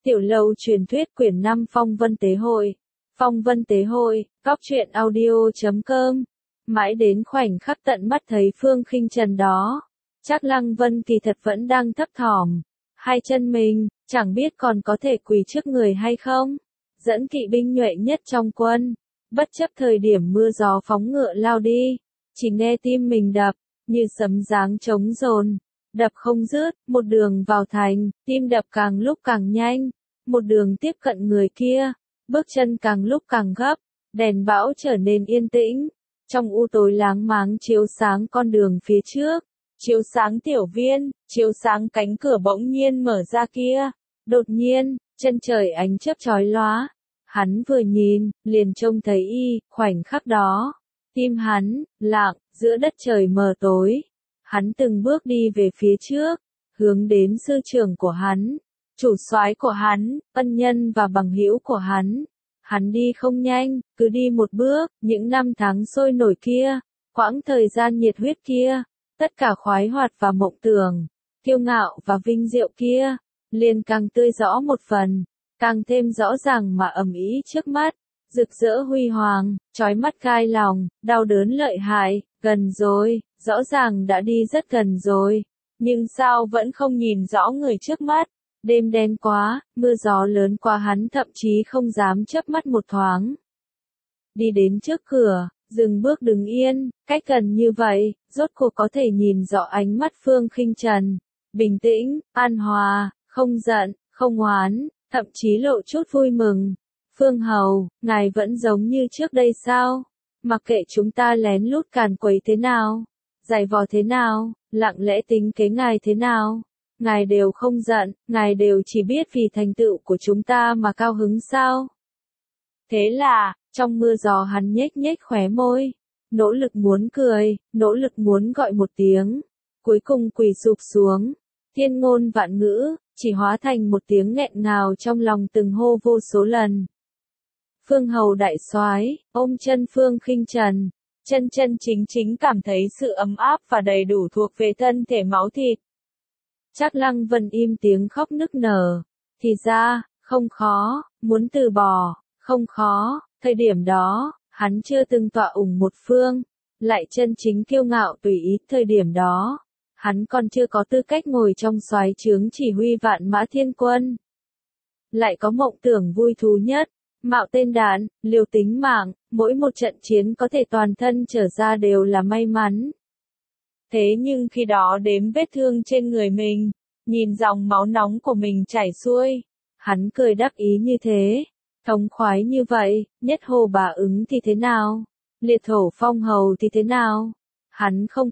Tiểu Lâu truyền thuyết quyển 5 Phong Vân Tế Hội. Phong Vân Tế Hội, góc truyện audio.com. Mãi đến khoảnh khắc tận mắt thấy Phương Khinh Trần đó, Trác Lăng Vân kỳ thật vẫn đang thấp thỏm. Hai chân mình, chẳng biết còn có thể quỳ trước người hay không. Dẫn kỵ binh nhuệ nhất trong quân, bất chấp thời điểm mưa gió phóng ngựa lao đi, chỉ nghe tim mình đập, như sấm giáng trống dồn. Đập không dứt, một đường vào thành, tim đập càng lúc càng nhanh, một đường tiếp cận người kia, bước chân càng lúc càng gấp, đèn bão trở nên yên tĩnh, trong u tối láng máng chiếu sáng con đường phía trước, chiếu sáng tiểu viên, chiếu sáng cánh cửa bỗng nhiên mở ra kia. Đột nhiên, chân trời ánh chớp chói lóa, hắn vừa nhìn, liền trông thấy khoảnh khắc đó, tim hắn lặng giữa đất trời mờ tối. Hắn từng bước đi về phía trước, hướng đến sư trưởng của hắn, chủ soái của hắn, ân nhân và bằng hữu của hắn. Hắn đi không nhanh, cứ đi một bước, những năm tháng sôi nổi kia, quãng thời gian nhiệt huyết kia, tất cả khoái hoạt và mộng tưởng, kiêu ngạo và vinh diệu kia, liền càng tươi rõ một phần, càng thêm rõ ràng mà ầm ĩ trước mắt, rực rỡ huy hoàng, chói mắt gai lòng, đau đớn lợi hại, gần rồi. Rõ ràng đã đi rất gần rồi, nhưng sao vẫn không nhìn rõ người trước mắt, đêm đen quá, mưa gió lớn quá hắn thậm chí không dám chớp mắt một thoáng. Đi đến trước cửa, dừng bước đứng yên, cách gần như vậy, rốt cuộc có thể nhìn rõ ánh mắt Phương Khinh Trần, bình tĩnh, an hòa, không giận, không oán, thậm chí lộ chút vui mừng. Phương Hầu, ngài vẫn giống như trước đây sao? Mặc kệ chúng ta lén lút càn quấy thế nào, giày vò thế nào, lặng lẽ tính kế ngài thế nào, ngài đều không giận, ngài đều chỉ biết vì thành tựu của chúng ta mà cao hứng sao. Thế là, trong mưa gió hắn nhếch nhếch khóe môi, nỗ lực muốn cười, nỗ lực muốn gọi một tiếng, cuối cùng quỳ sụp xuống, thiên ngôn vạn ngữ, chỉ hóa thành một tiếng nghẹn ngào trong lòng từng hô vô số lần. Phương Hầu đại soái, ôm chân Phương Khinh Trần, chân chân chính chính cảm thấy sự ấm áp và đầy đủ thuộc về thân thể máu thịt. Trác Lăng Vân im tiếng khóc nức nở, thì ra, không khó, muốn từ bỏ, không khó, thời điểm đó, hắn chưa từng tọa ủng một phương, lại chân chính kiêu ngạo tùy ý, thời điểm đó, hắn còn chưa có tư cách ngồi trong soái trướng chỉ huy vạn mã thiên quân. Lại có mộng tưởng vui thú nhất, mạo tên đạn, liều tính mạng, mỗi một trận chiến có thể toàn thân trở ra đều là may mắn. Thế nhưng khi đó đếm vết thương trên người mình, nhìn dòng máu nóng của mình chảy xuôi, hắn cười đắc ý như thế, thống khoái như vậy, nhất hồ bà ứng thì thế nào, liệt thổ phong hầu thì thế nào. Hắn không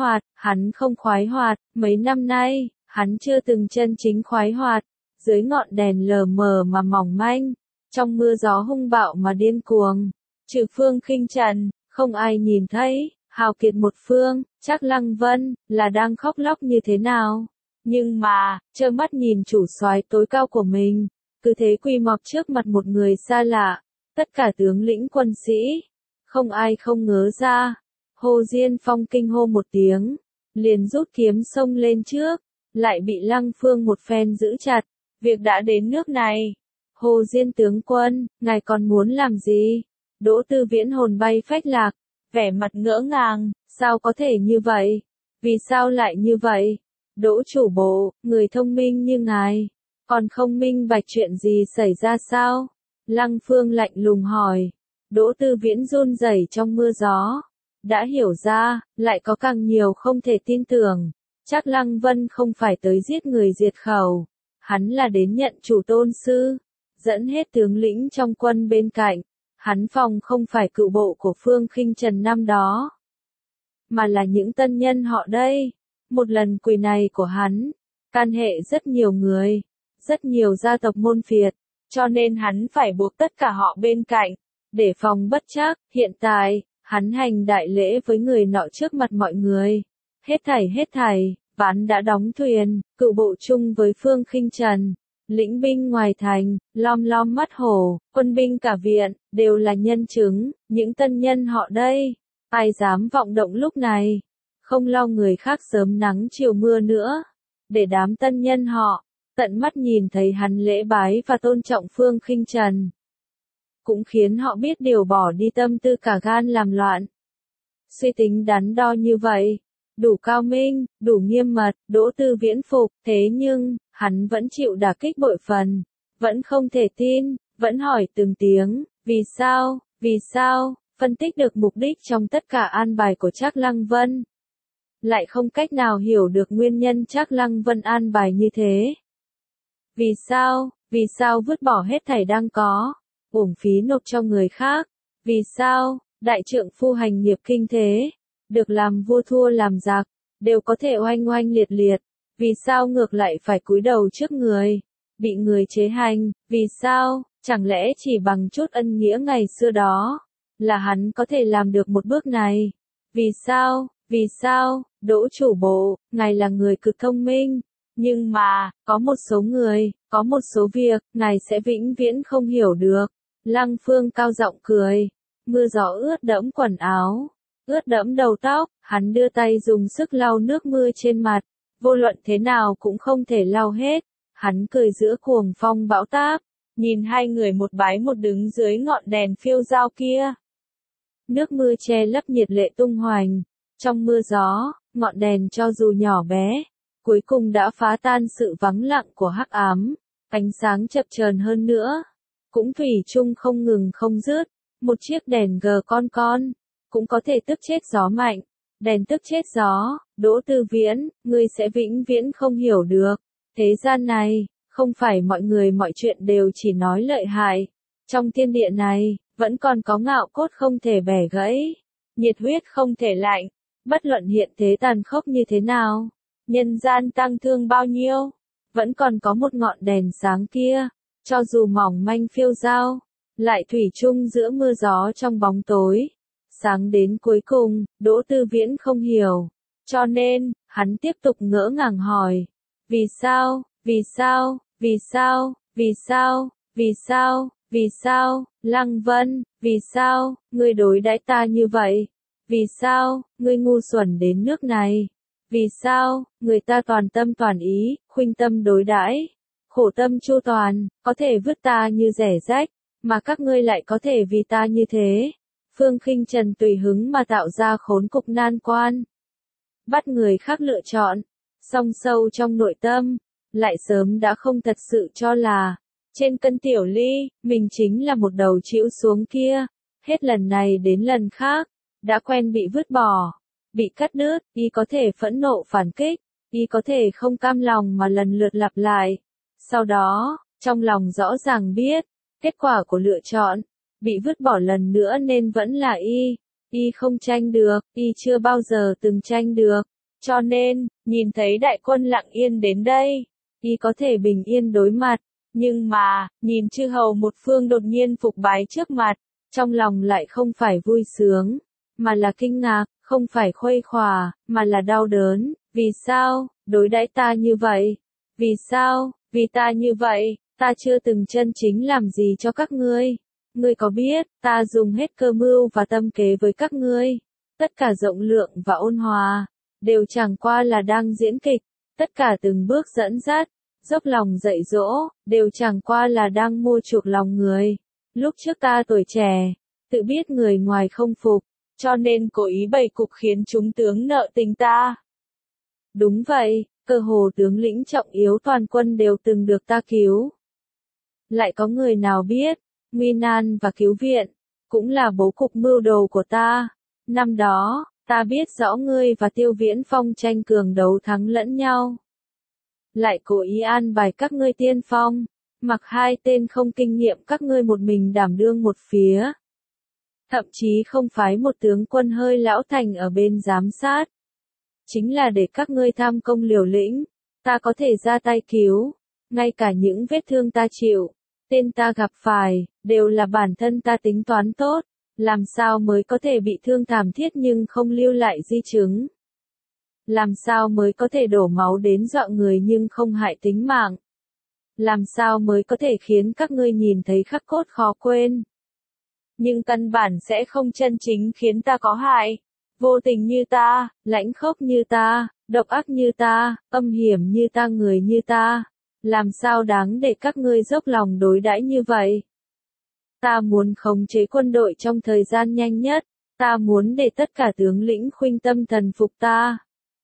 khoái hoạt, mấy năm nay, hắn chưa từng chân chính khoái hoạt, dưới ngọn đèn lờ mờ mà mỏng manh. Trong mưa gió hung bạo mà điên cuồng, trừ Phương Khinh Trần, không ai nhìn thấy, hào kiệt một phương, Trác Lăng Vân, là đang khóc lóc như thế nào. Nhưng mà, trơ mắt nhìn chủ soái tối cao của mình, cứ thế quỳ mọp trước mặt một người xa lạ, tất cả tướng lĩnh quân sĩ, không ai không ngớ ra. Hồ Diên Phong kinh hô một tiếng, liền rút kiếm xông lên trước, lại bị Lăng Phương một phen giữ chặt, việc đã đến nước này. Hồ Diên tướng quân, ngài còn muốn làm gì? Đỗ Tư Viễn hồn bay phách lạc, vẻ mặt ngỡ ngàng, sao có thể như vậy? Vì sao lại như vậy? Đỗ chủ bộ, người thông minh như ngài, còn không minh bạch chuyện gì xảy ra sao? Lăng Phương lạnh lùng hỏi. Đỗ Tư Viễn run rẩy trong mưa gió, đã hiểu ra, lại có càng nhiều không thể tin tưởng. Trác Lăng Vân không phải tới giết người diệt khẩu, hắn là đến nhận chủ tôn sư. Dẫn hết tướng lĩnh trong quân bên cạnh, hắn phòng không phải cựu bộ của Phương Khinh Trần năm đó, mà là những tân nhân họ đây. Một lần quỳ này của hắn, can hệ rất nhiều người, rất nhiều gia tộc môn phiệt, cho nên hắn phải buộc tất cả họ bên cạnh, để phòng bất trắc. Hiện tại, hắn hành đại lễ với người nọ trước mặt mọi người. Hết thảy, ván đã đóng thuyền, cựu bộ chung với Phương Khinh Trần. Lĩnh binh ngoài thành, lom lom mắt hổ, quân binh cả viện, đều là nhân chứng, những tân nhân họ đây. Ai dám vọng động lúc này, không lo người khác sớm nắng chiều mưa nữa, để đám tân nhân họ tận mắt nhìn thấy hắn lễ bái và tôn trọng Phương Khinh Trần. Cũng khiến họ biết điều bỏ đi tâm tư cả gan làm loạn. Suy tính đắn đo như vậy, đủ cao minh, đủ nghiêm mật, Đỗ Tư Viễn phục, thế nhưng, hắn vẫn chịu đả kích bội phần, vẫn không thể tin, vẫn hỏi từng tiếng, vì sao, phân tích được mục đích trong tất cả an bài của Trác Lăng Vân. Lại không cách nào hiểu được nguyên nhân Trác Lăng Vân an bài như thế. Vì sao vứt bỏ hết thảy đang có, uổng phí nộp cho người khác, vì sao, đại trượng phu hành nghiệp kinh thế, được làm vua thua làm giặc, đều có thể oanh oanh liệt liệt, vì sao ngược lại phải cúi đầu trước người, bị người chế hành, vì sao, chẳng lẽ chỉ bằng chút ân nghĩa ngày xưa đó, là hắn có thể làm được một bước này, vì sao, Đỗ chủ bộ, ngài là người cực thông minh, nhưng mà, có một số người, có một số việc, ngài sẽ vĩnh viễn không hiểu được. Lăng Phương cao giọng cười, mưa gió ướt đẫm quần áo, ướt đẫm đầu tóc, hắn đưa tay dùng sức lau nước mưa trên mặt, vô luận thế nào cũng không thể lau hết, hắn cười giữa cuồng phong bão táp, nhìn hai người một bái một đứng dưới ngọn đèn phiêu dao kia. Nước mưa che lấp nhiệt lệ tung hoành, trong mưa gió, ngọn đèn cho dù nhỏ bé, cuối cùng đã phá tan sự vắng lặng của hắc ám, ánh sáng chập chờn hơn nữa, cũng thủy chung không ngừng không dứt, một chiếc đèn gờ con, cũng có thể tức chết gió mạnh, đèn tức chết gió, Đỗ Tư Viễn, ngươi sẽ vĩnh viễn không hiểu được, thế gian này, không phải mọi người mọi chuyện đều chỉ nói lợi hại, trong thiên địa này, vẫn còn có ngạo cốt không thể bẻ gãy, nhiệt huyết không thể lạnh, bất luận hiện thế tàn khốc như thế nào, nhân gian tăng thương bao nhiêu, vẫn còn có một ngọn đèn sáng kia, cho dù mỏng manh phiêu dao, lại thủy chung giữa mưa gió trong bóng tối, sáng đến cuối cùng, Đỗ Tư Viễn không hiểu, cho nên, hắn tiếp tục ngỡ ngàng hỏi, vì sao, Lăng Vân, vì sao, ngươi đối đãi ta như vậy, vì sao, ngươi ngu xuẩn đến nước này, vì sao, người ta toàn tâm toàn ý, khuynh tâm đối đãi, khổ tâm chu toàn, có thể vứt ta như rẻ rách, mà các ngươi lại có thể vì ta như thế. Phương Khinh Trần tùy hứng mà tạo ra khốn cục nan quan. Bắt người khác lựa chọn, song sâu trong nội tâm, lại sớm đã không thật sự cho là, trên cân tiểu ly, mình chính là một đầu chĩu xuống kia, hết lần này đến lần khác, đã quen bị vứt bỏ, bị cắt đứt, y có thể phẫn nộ phản kích, y có thể không cam lòng mà lần lượt lặp lại. Sau đó, trong lòng rõ ràng biết, kết quả của lựa chọn, bị vứt bỏ lần nữa nên vẫn là y không tranh được, y chưa bao giờ từng tranh được, cho nên, nhìn thấy đại quân lặng yên đến đây, y có thể bình yên đối mặt, nhưng mà, nhìn chư hầu một phương đột nhiên phục bái trước mặt, trong lòng lại không phải vui sướng, mà là kinh ngạc, không phải khuây khỏa, mà là đau đớn, vì sao, đối đãi ta như vậy, vì sao, vì ta như vậy, ta chưa từng chân chính làm gì cho các ngươi. Ngươi có biết, ta dùng hết cơ mưu và tâm kế với các ngươi. Tất cả rộng lượng và ôn hòa, đều chẳng qua là đang diễn kịch. Tất cả từng bước dẫn dắt, dốc lòng dạy dỗ, đều chẳng qua là đang mua chuộc lòng người. Lúc trước ta tuổi trẻ, tự biết người ngoài không phục, cho nên cố ý bày cục khiến chúng tướng nợ tình ta. Đúng vậy, cơ hồ tướng lĩnh trọng yếu toàn quân đều từng được ta cứu. Lại có người nào biết, nguy nan và cứu viện, cũng là bố cục mưu đồ của ta. Năm đó, ta biết rõ ngươi và Tiêu Viễn Phong tranh cường đấu thắng lẫn nhau. Lại cố ý an bài các ngươi tiên phong, mặc hai tên không kinh nghiệm các ngươi một mình đảm đương một phía. Thậm chí không phái một tướng quân hơi lão thành ở bên giám sát. Chính là để các ngươi tham công liều lĩnh, ta có thể ra tay cứu, ngay cả những vết thương ta chịu, tên ta gặp phải, đều là bản thân ta tính toán tốt, làm sao mới có thể bị thương thảm thiết nhưng không lưu lại di chứng. Làm sao mới có thể đổ máu đến dọa người nhưng không hại tính mạng. Làm sao mới có thể khiến các ngươi nhìn thấy khắc cốt khó quên. Nhưng căn bản sẽ không chân chính khiến ta có hại. Vô tình như ta, lãnh khốc như ta, độc ác như ta, âm hiểm như ta, người như ta, Làm sao đáng để các ngươi dốc lòng đối đãi như vậy? Ta muốn khống chế quân đội trong thời gian nhanh nhất. Ta muốn để tất cả tướng lĩnh khuynh tâm thần phục ta.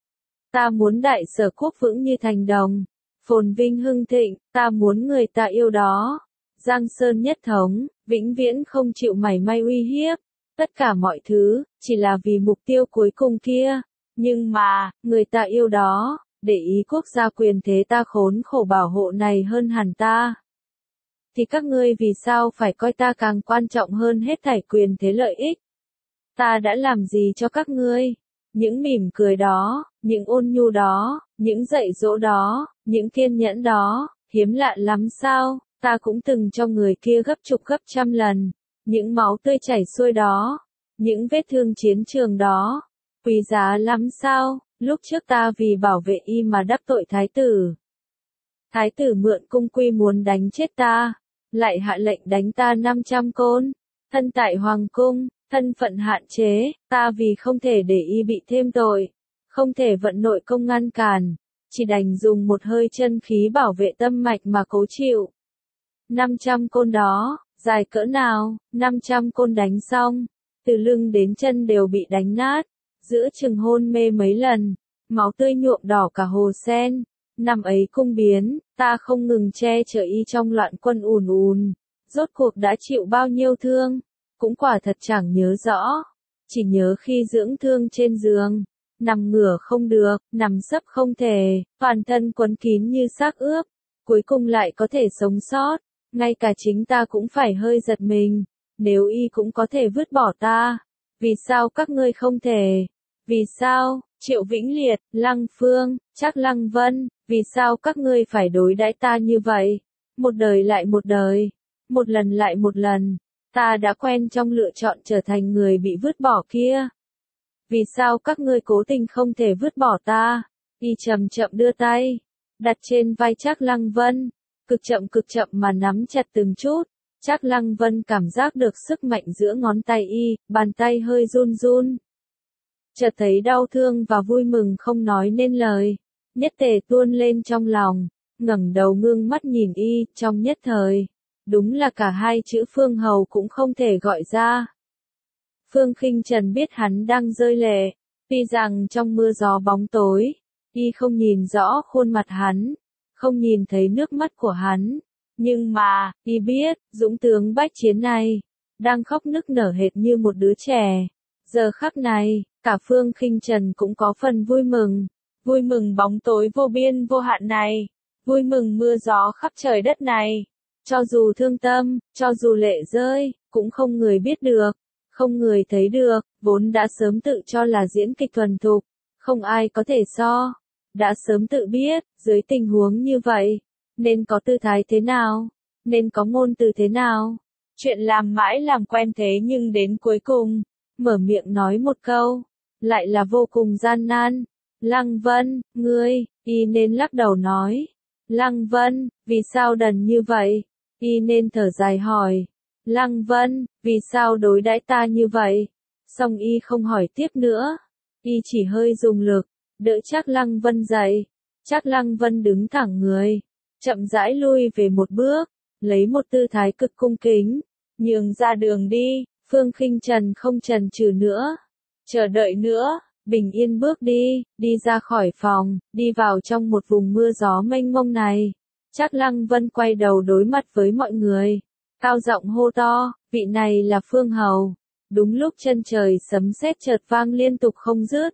Ta muốn đại sở quốc vững như thành đồng, phồn vinh hưng thịnh, ta muốn người ta yêu đó. Giang Sơn nhất thống, vĩnh viễn không chịu mảy may uy hiếp. Tất cả mọi thứ, chỉ là vì mục tiêu cuối cùng kia. Nhưng mà, người ta yêu đó, để ý quốc gia quyền thế ta khốn khổ bảo hộ này hơn hẳn ta. Thì các ngươi vì sao phải coi ta càng quan trọng hơn hết thảy quyền thế lợi ích? Ta đã làm gì cho các ngươi? Những mỉm cười đó, những ôn nhu đó, những dạy dỗ đó, những kiên nhẫn đó, hiếm lạ lắm sao? Ta cũng từng cho người kia gấp chục gấp trăm lần. Những máu tươi chảy xuôi đó, những vết thương chiến trường đó, quý giá lắm sao? Lúc trước ta vì bảo vệ y mà đắc tội thái tử. Thái tử mượn cung quy muốn đánh chết ta, lại hạ lệnh đánh ta 500 côn. Thân tại hoàng cung, thân phận hạn chế, ta vì không thể để y bị thêm tội, không thể vận nội công ngăn cản, chỉ đành dùng một hơi chân khí bảo vệ tâm mạch mà cố chịu. 500 côn đó, dài cỡ nào? 500 côn đánh xong, từ lưng đến chân đều bị đánh nát, giữa chừng hôn mê mấy lần, máu tươi nhuộm đỏ cả hồ sen. Năm ấy cung biến, ta không ngừng che chở y trong loạn quân ùn ùn, rốt cuộc đã chịu bao nhiêu thương, cũng quả thật chẳng nhớ rõ, chỉ nhớ khi dưỡng thương trên giường, nằm ngửa không được, nằm sấp không thể, toàn thân quấn kín như xác ướp, cuối cùng lại có thể sống sót, ngay cả chính ta cũng phải hơi giật mình, nếu y cũng có thể vứt bỏ ta, vì sao các ngươi không thể? Vì sao? Triệu Vĩnh Liệt, Lăng Phương, Trác Lăng Vân, vì sao các ngươi phải đối đãi ta như vậy? Một đời lại một đời, một lần lại một lần, ta đã quen trong lựa chọn trở thành người bị vứt bỏ kia. Vì sao các ngươi cố tình không thể vứt bỏ ta? Y chậm chậm đưa tay, đặt trên vai Trác Lăng Vân, cực chậm mà nắm chặt từng chút. Trác Lăng Vân cảm giác được sức mạnh giữa ngón tay y, bàn tay hơi run run. Chợt thấy đau thương và vui mừng không nói nên lời, nhất tề tuôn lên trong lòng, ngẩng đầu ngước mắt nhìn y, trong nhất thời, đúng là cả hai chữ Phương Hầu cũng không thể gọi ra. Phương Khinh Trần biết hắn đang rơi lệ, tuy rằng trong mưa gió bóng tối, y không nhìn rõ khuôn mặt hắn, không nhìn thấy nước mắt của hắn, nhưng mà, y biết, dũng tướng bách chiến này, đang khóc nức nở hệt như một đứa trẻ. Giờ khắc này, cả Phương Khinh Trần cũng có phần vui mừng bóng tối vô biên vô hạn này, vui mừng mưa gió khắp trời đất này. Cho dù thương tâm, cho dù lệ rơi, cũng không người biết được, không người thấy được, vốn đã sớm tự cho là diễn kịch thuần thục, không ai có thể so, đã sớm tự biết, dưới tình huống như vậy, nên có tư thái thế nào, nên có ngôn từ thế nào. Chuyện làm mãi làm quen thế nhưng đến cuối cùng, mở miệng nói một câu, lại là vô cùng gian nan. Lăng Vân, ngươi, y nên lắc đầu nói. Lăng Vân, vì sao đần như vậy? Y nên thở dài hỏi. Lăng Vân, vì sao đối đãi ta như vậy? Xong y không hỏi tiếp nữa. Y chỉ hơi dùng lực, đỡ Trác Lăng Vân dậy. Trác Lăng Vân đứng thẳng người, chậm rãi lui về một bước, lấy một tư thái cực cung kính, nhường ra đường đi. Phương Khinh Trần không chần chừ nữa, chờ đợi nữa, bình yên bước đi ra khỏi phòng, đi vào trong một vùng mưa gió mênh mông này. Trác Lăng Vân quay đầu đối mặt với mọi người, cao giọng hô to, vị này là Phương Hầu. Đúng lúc chân trời sấm sét chợt vang liên tục không dứt.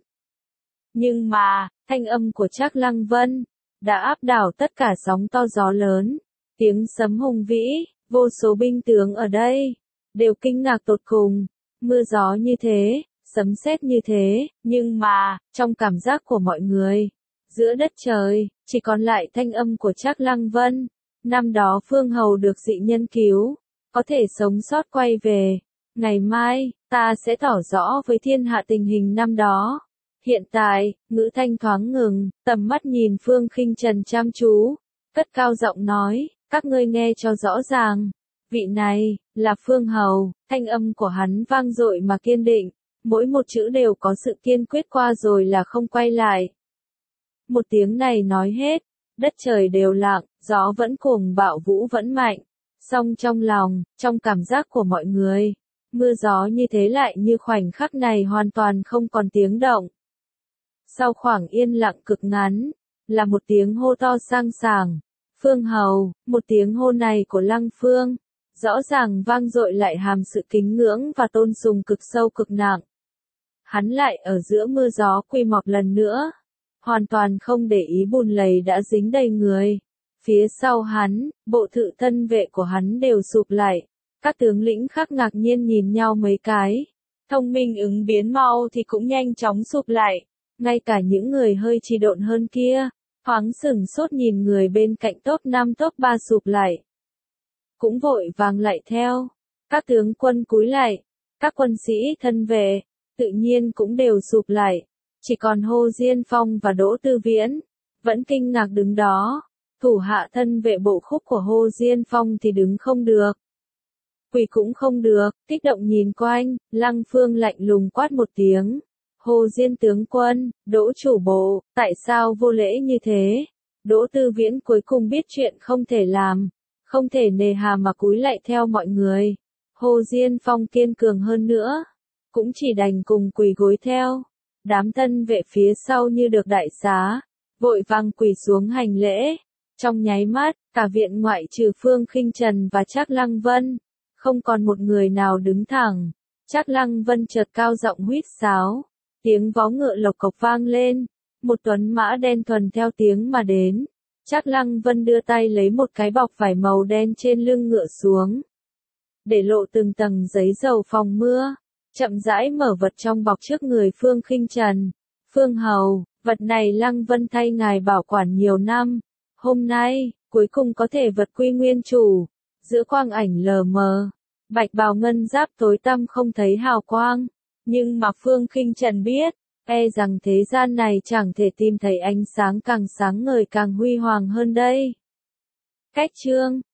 Nhưng mà, thanh âm của Trác Lăng Vân đã áp đảo tất cả sóng to gió lớn, tiếng sấm hùng vĩ, vô số binh tướng ở đây đều kinh ngạc tột cùng, mưa gió như thế, sấm sét như thế, nhưng mà, trong cảm giác của mọi người, giữa đất trời, chỉ còn lại thanh âm của Trác Lăng Vân. Năm đó Phương Hầu được dị nhân cứu, có thể sống sót quay về. Ngày mai, ta sẽ tỏ rõ với thiên hạ tình hình năm đó. Hiện tại, ngữ thanh thoáng ngừng, tầm mắt nhìn Phương Khinh Trần chăm chú, cất cao giọng nói, các ngươi nghe cho rõ ràng. Vị này, là Phương Hầu, thanh âm của hắn vang dội mà kiên định, mỗi một chữ đều có sự kiên quyết qua rồi là không quay lại. Một tiếng này nói hết, đất trời đều lặng, gió vẫn cuồng bạo vũ vẫn mạnh. Song trong lòng, trong cảm giác của mọi người, mưa gió như thế lại như khoảnh khắc này hoàn toàn không còn tiếng động. Sau khoảng yên lặng cực ngắn, là một tiếng hô to sang sảng. Phương Hầu, một tiếng hô này của Lăng Phương, rõ ràng vang dội lại hàm sự kính ngưỡng và tôn sùng cực sâu cực nặng. Hắn lại ở giữa mưa gió quy mọp lần nữa, hoàn toàn không để ý bùn lầy đã dính đầy người. Phía sau hắn, bộ thự thân vệ của hắn đều sụp lại. Các tướng lĩnh khác ngạc nhiên nhìn nhau mấy cái. Thông minh ứng biến mau thì cũng nhanh chóng sụp lại. Ngay cả những người hơi trì độn hơn kia, thoáng sửng sốt nhìn người bên cạnh top 5 top 3 sụp lại. Cũng vội vàng lại theo. Các tướng quân cúi lại. Các quân sĩ thân vệ, tự nhiên cũng đều sụp lại. Chỉ còn Hồ Diên Phong và Đỗ Tư Viễn, vẫn kinh ngạc đứng đó. Thủ hạ thân vệ bộ khúc của Hồ Diên Phong thì đứng không được. Quỳ cũng không được, kích động nhìn quanh, Lăng Phương lạnh lùng quát một tiếng. Hồ Diên tướng quân, Đỗ chủ bộ, tại sao vô lễ như thế? Đỗ Tư Viễn cuối cùng biết chuyện không thể làm, không thể nề hà mà cúi lại theo mọi người. Hồ Diên Phong kiên cường hơn nữa, cũng chỉ đành cùng quỳ gối theo. Đám thân vệ phía sau như được đại xá, vội vàng quỳ xuống hành lễ. Trong nháy mắt, cả viện ngoại trừ Phương Khinh Trần và Trác Lăng Vân, không còn một người nào đứng thẳng. Trác Lăng Vân chợt cao giọng huýt sáo, tiếng vó ngựa lộc cộc vang lên, một tuấn mã đen thuần theo tiếng mà đến. Trác Lăng Vân đưa tay lấy một cái bọc vải màu đen trên lưng ngựa xuống, để lộ từng tầng giấy dầu phòng mưa, chậm rãi mở vật trong bọc trước người Phương Khinh Trần. Phương Hầu, vật này Lăng Vân thay ngài bảo quản nhiều năm. Hôm nay, cuối cùng có thể vật quy nguyên chủ. Giữa quang ảnh lờ mờ, bạch bào ngân giáp tối tăm không thấy hào quang. Nhưng mà Phương Khinh Trần biết, e rằng thế gian này chẳng thể tìm thấy ánh sáng càng sáng ngời càng huy hoàng hơn đây. Cách chương